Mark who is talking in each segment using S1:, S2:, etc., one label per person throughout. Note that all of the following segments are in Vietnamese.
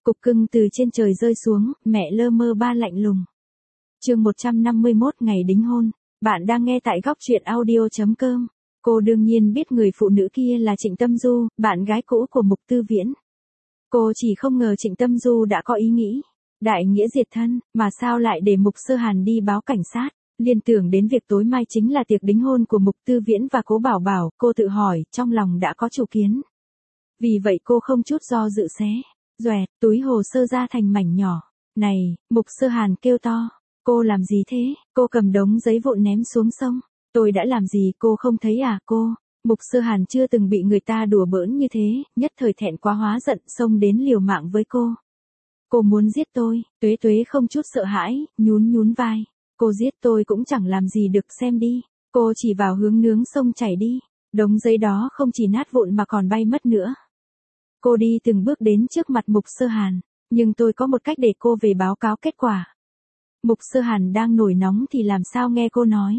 S1: Cục cưng từ trên trời rơi xuống, mẹ lơ mơ ba lạnh lùng. Chương 151 ngày đính hôn. Bạn đang nghe tại góc truyện audio.com. Cô đương nhiên biết người phụ nữ kia là Trịnh Tâm Du, bạn gái cũ của Mục Tư Viễn. Cô chỉ không ngờ Trịnh Tâm Du đã có ý nghĩ đại nghĩa diệt thân, mà sao lại để Mục Sơ Hàn đi báo cảnh sát. Liên tưởng đến việc tối mai chính là tiệc đính hôn của Mục Tư Viễn và Cố Bảo Bảo, cô tự hỏi, trong lòng đã có chủ kiến. Vì vậy cô không chút do dự xé doẹt túi hồ sơ ra thành mảnh nhỏ. Này, Mục Sơ Hàn kêu to. Cô làm gì thế? Cô cầm đống giấy vụn ném xuống sông. Tôi đã làm gì cô không thấy à cô? Mục Sơ Hàn chưa từng bị người ta đùa bỡn như thế, nhất thời thẹn quá hóa giận xông đến liều mạng với cô. Cô muốn giết tôi, Tuế Tuế không chút sợ hãi, nhún vai. Cô giết tôi cũng chẳng làm gì được, xem đi. Cô chỉ vào hướng nướng sông chảy đi. Đống giấy đó không chỉ nát vụn mà còn bay mất nữa. Cô đi từng bước đến trước mặt Mục Sơ Hàn, nhưng tôi có một cách để cô về báo cáo kết quả. Mục Sơ Hàn đang nổi nóng thì làm sao nghe cô nói.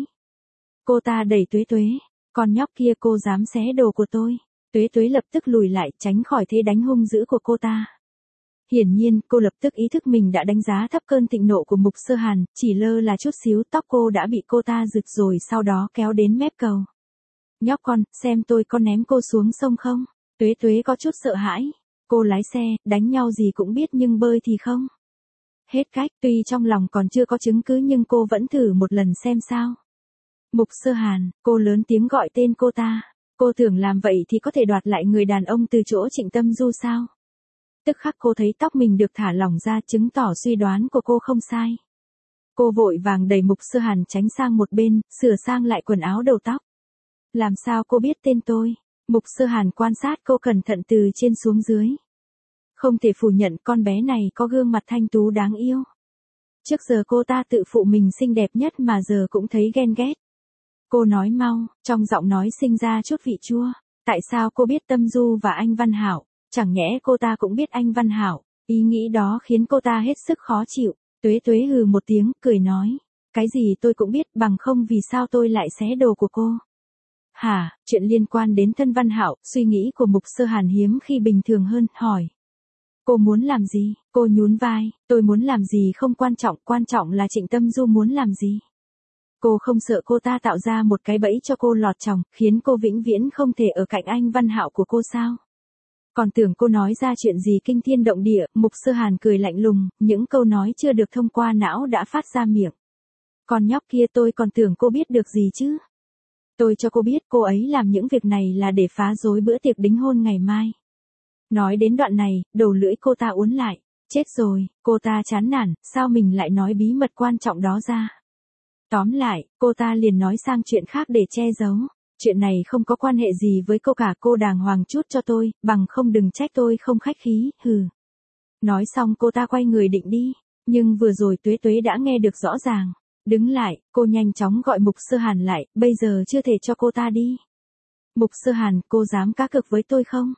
S1: Cô ta đẩy Tuế Tuế, con nhóc kia cô dám xé đồ của tôi. Tuế Tuế lập tức lùi lại tránh khỏi thế đánh hung dữ của cô ta. Hiển nhiên cô lập tức ý thức mình đã đánh giá thấp cơn thịnh nộ của Mục Sơ Hàn, chỉ lơ là chút xíu tóc cô đã bị cô ta giật rồi sau đó kéo đến mép cầu. Nhóc con, xem tôi có ném cô xuống sông không? Tuế Tuế có chút sợ hãi. Cô lái xe, đánh nhau gì cũng biết nhưng bơi thì không. Hết cách, tuy trong lòng còn chưa có chứng cứ nhưng cô vẫn thử một lần xem sao. Mục Sơ Hàn, cô lớn tiếng gọi tên cô ta. Cô tưởng làm vậy thì có thể đoạt lại người đàn ông từ chỗ Trịnh Tâm Du sao? Tức khắc cô thấy tóc mình được thả lỏng ra, chứng tỏ suy đoán của cô không sai. Cô vội vàng đẩy Mục Sơ Hàn tránh sang một bên, sửa sang lại quần áo đầu tóc. Làm sao cô biết tên tôi? Mục Sơ Hàn quan sát cô cẩn thận từ trên xuống dưới. Không thể phủ nhận con bé này có gương mặt thanh tú đáng yêu. Trước giờ cô ta tự phụ mình xinh đẹp nhất mà giờ cũng thấy ghen ghét. Cô nói mau, trong giọng nói sinh ra chút vị chua. Tại sao cô biết Tâm Du và anh Văn Hảo? Chẳng nhẽ cô ta cũng biết anh Văn Hảo? Ý nghĩ đó khiến cô ta hết sức khó chịu. Tuế Tuế hừ một tiếng, cười nói. Cái gì tôi cũng biết, bằng không vì sao tôi lại xé đồ của cô? Hả, chuyện liên quan đến thân Văn Hảo, suy nghĩ của Mục Sơ Hàn hiếm khi bình thường hơn, hỏi. Cô muốn làm gì? Cô nhún vai, tôi muốn làm gì không quan trọng là Trịnh Tâm Du muốn làm gì. Cô không sợ cô ta tạo ra một cái bẫy cho cô lọt chồng, khiến cô vĩnh viễn không thể ở cạnh anh Văn Hạo của cô sao? Còn tưởng cô nói ra chuyện gì kinh thiên động địa, Mục Sơ Hàn cười lạnh lùng, những câu nói chưa được thông qua não đã phát ra miệng. Con nhóc kia tôi còn tưởng cô biết được gì chứ? Tôi cho cô biết cô ấy làm những việc này là để phá rối bữa tiệc đính hôn ngày mai. Nói đến đoạn này, đầu lưỡi cô ta uốn lại. Chết rồi, cô ta chán nản, sao mình lại nói bí mật quan trọng đó ra. Tóm lại, cô ta liền nói sang chuyện khác để che giấu. Chuyện này không có quan hệ gì với cô cả, cô đàng hoàng chút cho tôi, bằng không đừng trách tôi không khách khí, hừ. Nói xong cô ta quay người định đi, nhưng vừa rồi Tuế Tuế đã nghe được rõ ràng. Đứng lại, cô nhanh chóng gọi Mục Sơ Hàn lại, bây giờ chưa thể cho cô ta đi. Mục Sơ Hàn, cô dám cá cược với tôi không?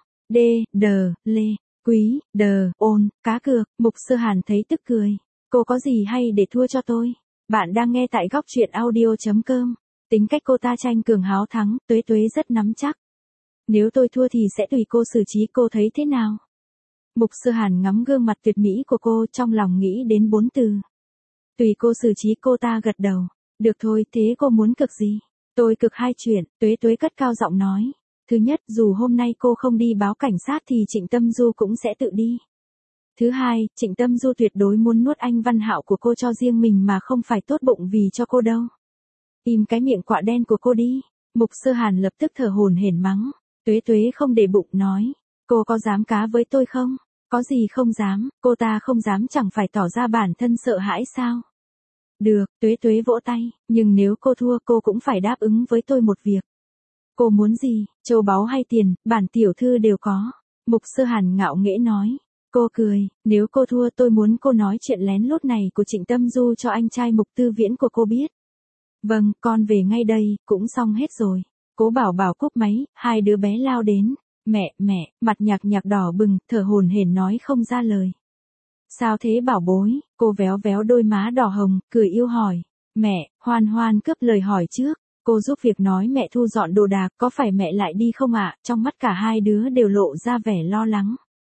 S1: Lê, quý, ôn, cá cược. Mục Sơ Hàn thấy tức cười. Cô có gì hay để thua cho tôi? Bạn đang nghe tại góc truyện audio.com. Tính cách cô ta tranh cường háo thắng, Tuế Tuế rất nắm chắc. Nếu tôi thua thì sẽ tùy cô xử trí, cô thấy thế nào? Mục Sơ Hàn ngắm gương mặt tuyệt mỹ của cô, trong lòng nghĩ đến 4 từ. Tùy cô xử trí, cô ta gật đầu. Được thôi, thế cô muốn cược gì? Tôi cược 2 chuyện, Tuế Tuế cất cao giọng nói. Thứ nhất, dù hôm nay cô không đi báo cảnh sát thì Trịnh Tâm Du cũng sẽ tự đi. Thứ hai, Trịnh Tâm Du tuyệt đối muốn nuốt anh Văn Hạo của cô cho riêng mình mà không phải tốt bụng vì cho cô đâu. Im cái miệng quạ đen của cô đi. Mục Sơ Hàn lập tức thở hổn hển mắng. Tuế Tuế không để bụng nói. Cô có dám cá với tôi không? Có gì không dám, cô ta không dám chẳng phải tỏ ra bản thân sợ hãi sao? Được, Tuế Tuế vỗ tay, nhưng nếu cô thua cô cũng phải đáp ứng với tôi một việc. Cô muốn gì, châu báu hay tiền, bản tiểu thư đều có. Mục Sơ Hàn ngạo nghễ nói. Cô cười, nếu cô thua tôi muốn cô nói chuyện lén lút này của Trịnh Tâm Du cho anh trai Mục Tư Viễn của cô biết. Vâng, con về ngay đây, cũng xong hết rồi. Cố Bảo Bảo cúp máy, hai đứa bé lao đến. Mẹ, mặt nhạc đỏ bừng, thở hổn hển nói không ra lời. Sao thế bảo bối? Cô véo véo đôi má đỏ hồng, cười yêu hỏi. Mẹ, Hoan cướp lời hỏi trước. Cô giúp việc nói mẹ thu dọn đồ đạc, có phải mẹ lại đi không ạ? Trong mắt cả hai đứa đều lộ ra vẻ lo lắng.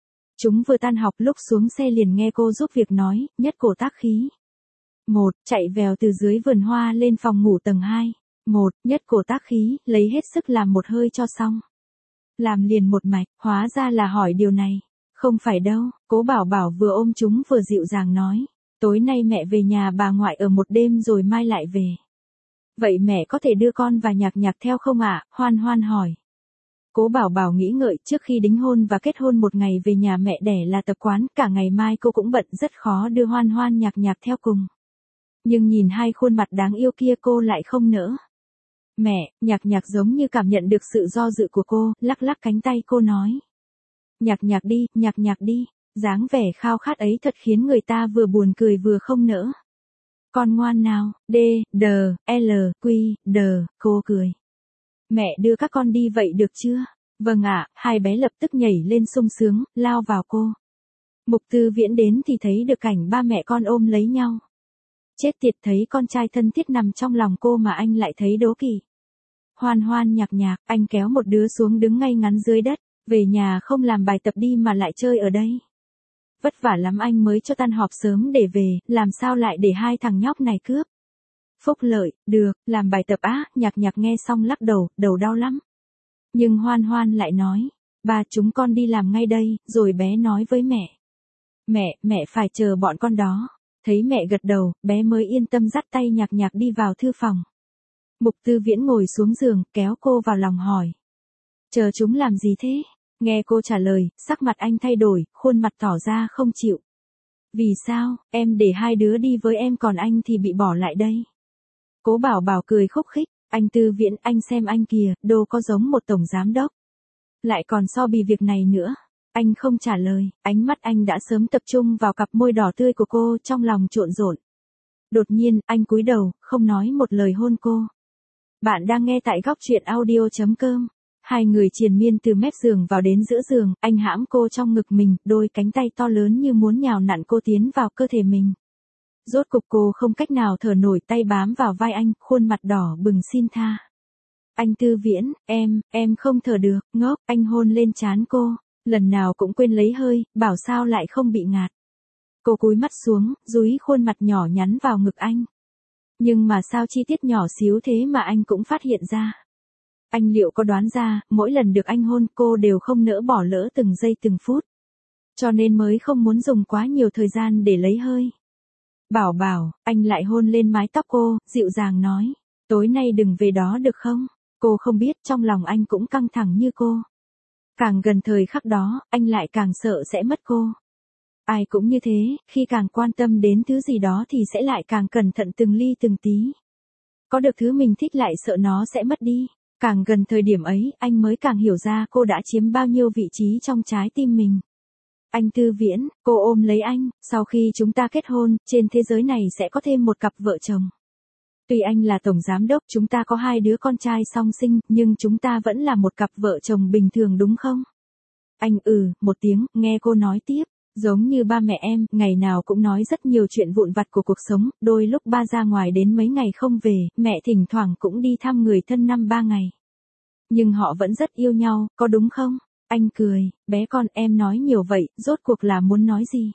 S1: Chúng vừa tan học lúc xuống xe liền nghe cô giúp việc nói, nhất cổ tác khí. Một, chạy vèo từ dưới vườn hoa lên phòng ngủ tầng 2. Một, nhất cổ tác khí, lấy hết sức làm một hơi cho xong. Làm liền một mạch, hóa ra là hỏi điều này. Không phải đâu, Cố Bảo Bảo vừa ôm chúng vừa dịu dàng nói. Tối nay mẹ về nhà bà ngoại ở một đêm rồi mai lại về. Vậy mẹ có thể đưa con và Nhạc Nhạc theo không ạ? Hoan Hoan hỏi. Cố Bảo Bảo nghĩ ngợi, trước khi đính hôn và kết hôn một ngày về nhà mẹ đẻ là tập quán, cả ngày mai cô cũng bận rất khó đưa Hoan Hoan Nhạc Nhạc theo cùng. Nhưng nhìn hai khuôn mặt đáng yêu kia cô lại không nỡ. Mẹ, Nhạc Nhạc giống như cảm nhận được sự do dự của cô, lắc lắc cánh tay cô nói. Nhạc Nhạc đi, dáng vẻ khao khát ấy thật khiến người ta vừa buồn cười vừa không nỡ. Con ngoan nào, cô cười. Mẹ đưa các con đi vậy được chưa? Vâng ạ, hai bé lập tức nhảy lên sung sướng, lao vào cô. Mục Tư Viễn đến thì thấy được cảnh ba mẹ con ôm lấy nhau. Chết tiệt, thấy con trai thân thiết nằm trong lòng cô mà anh lại thấy đố kỵ. Hoan Hoan Nhạc Nhạc, anh kéo một đứa xuống đứng ngay ngắn dưới đất, về nhà không làm bài tập đi mà lại chơi ở đây. Vất vả lắm anh mới cho tan họp sớm để về, làm sao lại để hai thằng nhóc này cướp. Phúc Lợi, được, làm bài tập á, Nhạc Nhạc nghe xong lắc đầu, đầu đau lắm. Nhưng Hoan Hoan lại nói, ba chúng con đi làm ngay đây, rồi bé nói với mẹ. Mẹ phải chờ bọn con đó. Thấy mẹ gật đầu, bé mới yên tâm dắt tay Nhạc Nhạc đi vào thư phòng. Mục Tư Viễn ngồi xuống giường, kéo cô vào lòng hỏi. Chờ chúng làm gì thế? Nghe cô trả lời, sắc mặt anh thay đổi, khuôn mặt tỏ ra không chịu. Vì sao, em để hai đứa đi với em còn anh thì bị bỏ lại đây. Cố Bảo Bảo cười khúc khích, anh Tư Viễn, anh xem anh kìa, đâu có giống một tổng giám đốc. Lại còn so bì việc này nữa. Anh không trả lời, ánh mắt anh đã sớm tập trung vào cặp môi đỏ tươi của cô, trong lòng trộn rộn. Đột nhiên, anh cúi đầu, không nói một lời hôn cô. Bạn đang nghe tại góc truyện audio.com. Hai người triền miên từ mép giường vào đến giữa giường, anh hãm cô trong ngực mình, đôi cánh tay to lớn như muốn nhào nặn cô tiến vào cơ thể mình. Rốt cục cô không cách nào thở nổi, tay bám vào vai anh, khuôn mặt đỏ bừng xin tha. Anh Tư Viễn, em không thở được, ngốc, anh hôn lên trán cô, lần nào cũng quên lấy hơi, bảo sao lại không bị ngạt. Cô cúi mắt xuống, dúi khuôn mặt nhỏ nhắn vào ngực anh. Nhưng mà sao chi tiết nhỏ xíu thế mà anh cũng phát hiện ra. Anh liệu có đoán ra, mỗi lần được anh hôn cô đều không nỡ bỏ lỡ từng giây từng phút. Cho nên mới không muốn dùng quá nhiều thời gian để lấy hơi. Bảo Bảo, anh lại hôn lên mái tóc cô, dịu dàng nói. Tối nay đừng về đó được không? Cô không biết trong lòng anh cũng căng thẳng như cô. Càng gần thời khắc đó, anh lại càng sợ sẽ mất cô. Ai cũng như thế, khi càng quan tâm đến thứ gì đó thì sẽ lại càng cẩn thận từng ly từng tí. Có được thứ mình thích lại sợ nó sẽ mất đi. Càng gần thời điểm ấy, anh mới càng hiểu ra cô đã chiếm bao nhiêu vị trí trong trái tim mình. Anh Tư Viễn, cô ôm lấy anh, sau khi chúng ta kết hôn, trên thế giới này sẽ có thêm một cặp vợ chồng. Tuy anh là tổng giám đốc, chúng ta có hai đứa con trai song sinh, nhưng chúng ta vẫn là một cặp vợ chồng bình thường đúng không? Anh một tiếng, nghe cô nói tiếp. Giống như ba mẹ em, ngày nào cũng nói rất nhiều chuyện vụn vặt của cuộc sống, đôi lúc ba ra ngoài đến mấy ngày không về, mẹ thỉnh thoảng cũng đi thăm người thân 5-3 ngày. Nhưng họ vẫn rất yêu nhau, có đúng không? Anh cười, bé con em nói nhiều vậy, rốt cuộc là muốn nói gì?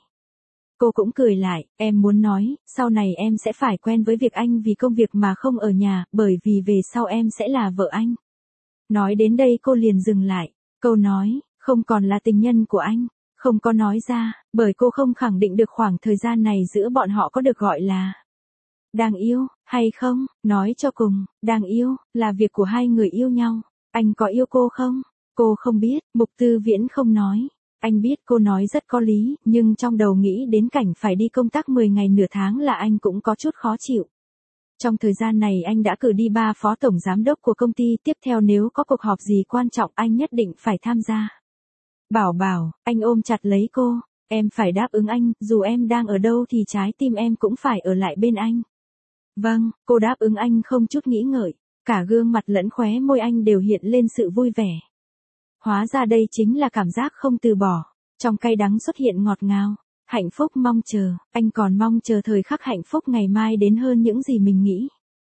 S1: Cô cũng cười lại, em muốn nói, sau này em sẽ phải quen với việc anh vì công việc mà không ở nhà, bởi vì về sau em sẽ là vợ anh. Nói đến đây cô liền dừng lại, câu nói, không còn là tình nhân của anh. Không có nói ra, bởi cô không khẳng định được khoảng thời gian này giữa bọn họ có được gọi là đang yêu, hay không, nói cho cùng, đang yêu, là việc của hai người yêu nhau. Anh có yêu cô không? Cô không biết, Mục Tư Viễn không nói. Anh biết cô nói rất có lý, nhưng trong đầu nghĩ đến cảnh phải đi công tác 10 ngày nửa tháng là anh cũng có chút khó chịu. Trong thời gian này anh đã cử đi 3 phó tổng giám đốc của công ty, tiếp theo nếu có cuộc họp gì quan trọng anh nhất định phải tham gia. Bảo Bảo, anh ôm chặt lấy cô, em phải đáp ứng anh, dù em đang ở đâu thì trái tim em cũng phải ở lại bên anh. Vâng, cô đáp ứng anh không chút nghĩ ngợi, cả gương mặt lẫn khóe môi anh đều hiện lên sự vui vẻ. Hóa ra đây chính là cảm giác không từ bỏ, trong cay đắng xuất hiện ngọt ngào, hạnh phúc mong chờ, anh còn mong chờ thời khắc hạnh phúc ngày mai đến hơn những gì mình nghĩ.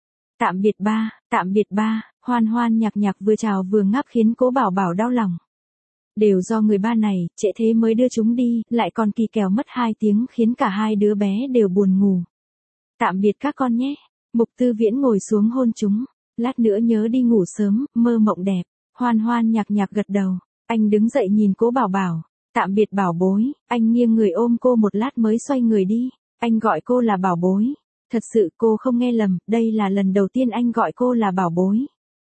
S1: Tạm biệt ba, Hoan Hoan Nhạc Nhạc vừa chào vừa ngáp khiến Cố Bảo Bảo đau lòng. Đều do người ba này, trễ thế mới đưa chúng đi, lại còn kỳ kèo mất 2 tiếng khiến cả hai đứa bé đều buồn ngủ. Tạm biệt các con nhé. Mục Tư Viễn ngồi xuống hôn chúng. Lát nữa nhớ đi ngủ sớm, mơ mộng đẹp. Hoan Hoan nhạc nhạc gật đầu. Anh đứng dậy nhìn Cố Bảo Bảo. Tạm biệt bảo bối. Anh nghiêng người ôm cô một lát mới xoay người đi. Anh gọi cô là bảo bối. Thật sự cô không nghe lầm, đây là lần đầu tiên anh gọi cô là bảo bối.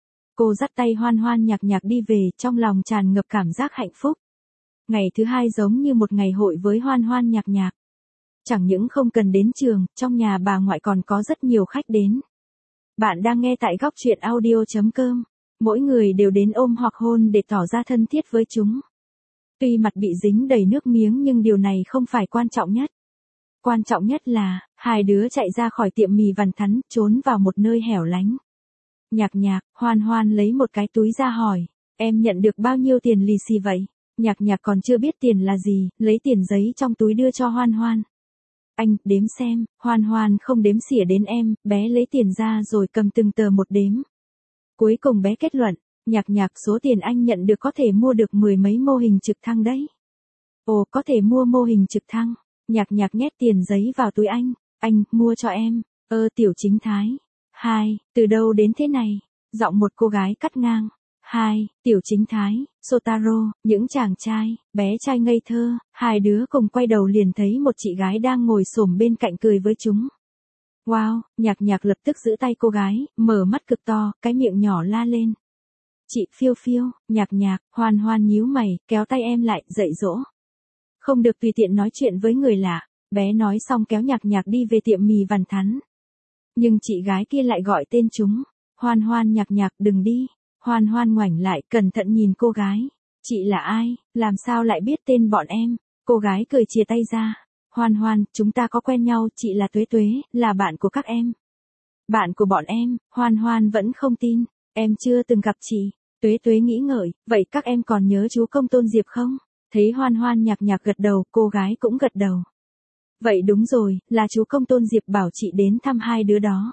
S1: Cô dắt tay Hoan Hoan nhạc nhạc đi về, trong lòng tràn ngập cảm giác hạnh phúc. Ngày thứ hai giống như một ngày hội với Hoan Hoan nhạc nhạc. Chẳng những không cần đến trường, trong nhà bà ngoại còn có rất nhiều khách đến. Bạn đang nghe tại góc truyện audio.com. Mỗi người đều đến ôm hoặc hôn để tỏ ra thân thiết với chúng. Tuy mặt bị dính đầy nước miếng nhưng điều này không phải quan trọng nhất. Quan trọng nhất là, hai đứa chạy ra khỏi tiệm mì Văn Thắn, trốn vào một nơi hẻo lánh. Nhạc nhạc, Hoan Hoan lấy một cái túi ra hỏi, em nhận được bao nhiêu tiền lì xì vậy? Nhạc nhạc còn chưa biết tiền là gì, lấy tiền giấy trong túi đưa cho Hoan Hoan. Anh, đếm xem. Hoan Hoan không đếm xỉa đến em, bé lấy tiền ra rồi cầm từng tờ một đếm. Cuối cùng bé kết luận, nhạc nhạc số tiền anh nhận được có thể mua được 10 mấy mô hình trực thăng đấy. Ồ, có thể mua mô hình trực thăng. Nhạc nhạc nhét tiền giấy vào túi anh, mua cho em. Tiểu Chính Thái. 2, từ đâu đến thế này? Giọng một cô gái cắt ngang. 2, Tiểu Chính Thái, Sotaro, những chàng trai, bé trai ngây thơ, hai đứa cùng quay đầu liền thấy một chị gái đang ngồi xổm bên cạnh cười với chúng. Wow, nhạc nhạc lập tức giữ tay cô gái, mở mắt cực to, cái miệng nhỏ la lên. Chị Phiêu Phiêu, nhạc nhạc, Hoan Hoan nhíu mày, kéo tay em lại, dạy dỗ. Không được tùy tiện nói chuyện với người lạ, bé nói xong kéo nhạc nhạc đi về tiệm mì Văn Thắn. Nhưng chị gái kia lại gọi tên chúng. Hoan Hoan nhạc nhạc đừng đi. Hoan Hoan ngoảnh lại, cẩn thận nhìn cô gái. Chị là ai, làm sao lại biết tên bọn em? Cô gái cười chìa tay ra. Hoan Hoan, chúng ta có quen nhau, chị là Tuế Tuế, là bạn của các em. Bạn của bọn em, Hoan Hoan vẫn không tin. Em chưa từng gặp chị. Tuế Tuế nghĩ ngợi, vậy các em còn nhớ chú Công Tôn Diệp không? Thấy Hoan Hoan nhạc nhạc gật đầu, cô gái cũng gật đầu. Vậy đúng rồi, là chú Công Tôn Diệp bảo chị đến thăm hai đứa đó.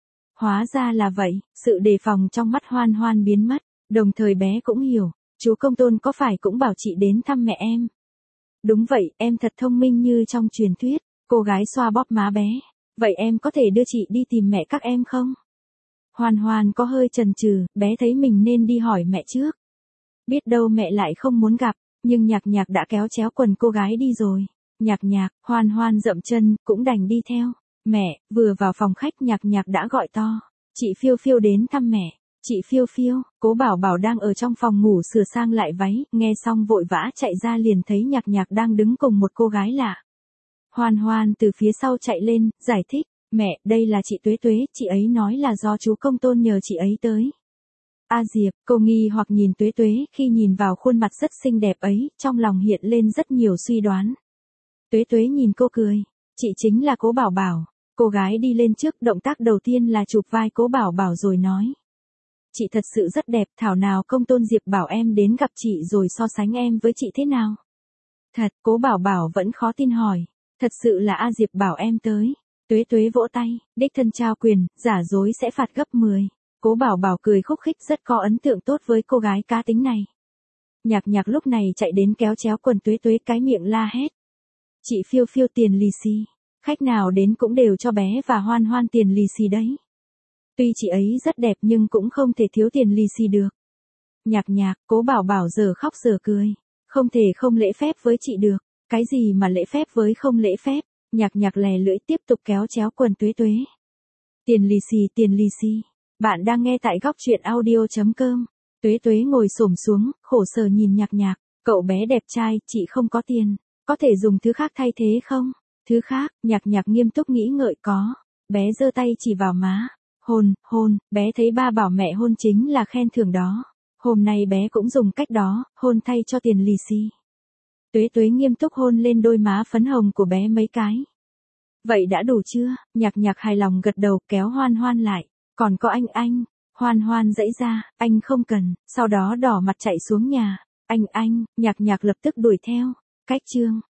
S1: Hóa ra là vậy, sự đề phòng trong mắt Hoan Hoan biến mất, đồng thời bé cũng hiểu, chú Công Tôn có phải cũng bảo chị đến thăm mẹ em. Đúng vậy, em thật thông minh như trong truyền thuyết, cô gái xoa bóp má bé. Vậy em có thể đưa chị đi tìm mẹ các em không? Hoan Hoan có hơi chần chừ, bé thấy mình nên đi hỏi mẹ trước. Biết đâu mẹ lại không muốn gặp, nhưng nhạc nhạc đã kéo chéo quần cô gái đi rồi. Nhạc nhạc, Hoan Hoan dậm chân, cũng đành đi theo. Mẹ, vừa vào phòng khách nhạc nhạc đã gọi to. Chị Phiêu Phiêu đến thăm mẹ. Chị Phiêu Phiêu, Cố Bảo Bảo đang ở trong phòng ngủ sửa sang lại váy, nghe xong vội vã chạy ra liền thấy nhạc nhạc đang đứng cùng một cô gái lạ. Hoan Hoan từ phía sau chạy lên, giải thích, mẹ, đây là chị Tuế Tuế, chị ấy nói là do chú Công Tôn nhờ chị ấy tới. A Diệp, cô nghi hoặc nhìn Tuế Tuế, khi nhìn vào khuôn mặt rất xinh đẹp ấy, trong lòng hiện lên rất nhiều suy đoán. Tuế Tuế nhìn cô cười, chị chính là Cố Bảo Bảo. Cô gái đi lên trước, động tác đầu tiên là chụp vai Cố Bảo Bảo rồi nói. Chị thật sự rất đẹp, thảo nào Công Tôn Diệp bảo em đến gặp chị rồi so sánh em với chị thế nào? Thật, Cố Bảo Bảo vẫn khó tin hỏi. Thật sự là A Diệp bảo em tới. Tuế Tuế vỗ tay, đích thân trao quyền, giả dối sẽ phạt gấp 10. Cố Bảo Bảo cười khúc khích rất có ấn tượng tốt với cô gái cá tính này. Nhạc nhạc lúc này chạy đến kéo chéo quần Tuế Tuế cái miệng la hét. Chị Phiêu Phiêu tiền lì xì. Khách nào đến cũng đều cho bé và Hoan Hoan tiền lì xì đấy. Tuy chị ấy rất đẹp nhưng cũng không thể thiếu tiền lì xì được. Nhạc nhạc, Cố Bảo Bảo giờ khóc giờ cười. Không thể không lễ phép với chị được. Cái gì mà lễ phép với không lễ phép. Nhạc nhạc lè lưỡi tiếp tục kéo chéo quần Tuế Tuế. Tiền lì xì, tiền lì xì. Bạn đang nghe tại góc truyện audio.com. Tuế Tuế ngồi xổm xuống, khổ sở nhìn nhạc nhạc. Cậu bé đẹp trai, chị không có tiền. Có thể dùng thứ khác thay thế không? Thứ khác, nhạc nhạc nghiêm túc nghĩ ngợi có. Bé giơ tay chỉ vào má. Hôn, bé thấy ba bảo mẹ hôn chính là khen thưởng đó. Hôm nay bé cũng dùng cách đó, hôn thay cho tiền lì xì. Tuế Tuế nghiêm túc hôn lên đôi má phấn hồng của bé mấy cái. Vậy đã đủ chưa? Nhạc nhạc hài lòng gật đầu kéo Hoan Hoan lại. Còn có anh. Hoan Hoan dãy ra, anh không cần, sau đó đỏ mặt chạy xuống nhà. Anh, nhạc nhạc lập tức đuổi theo. Cách chương.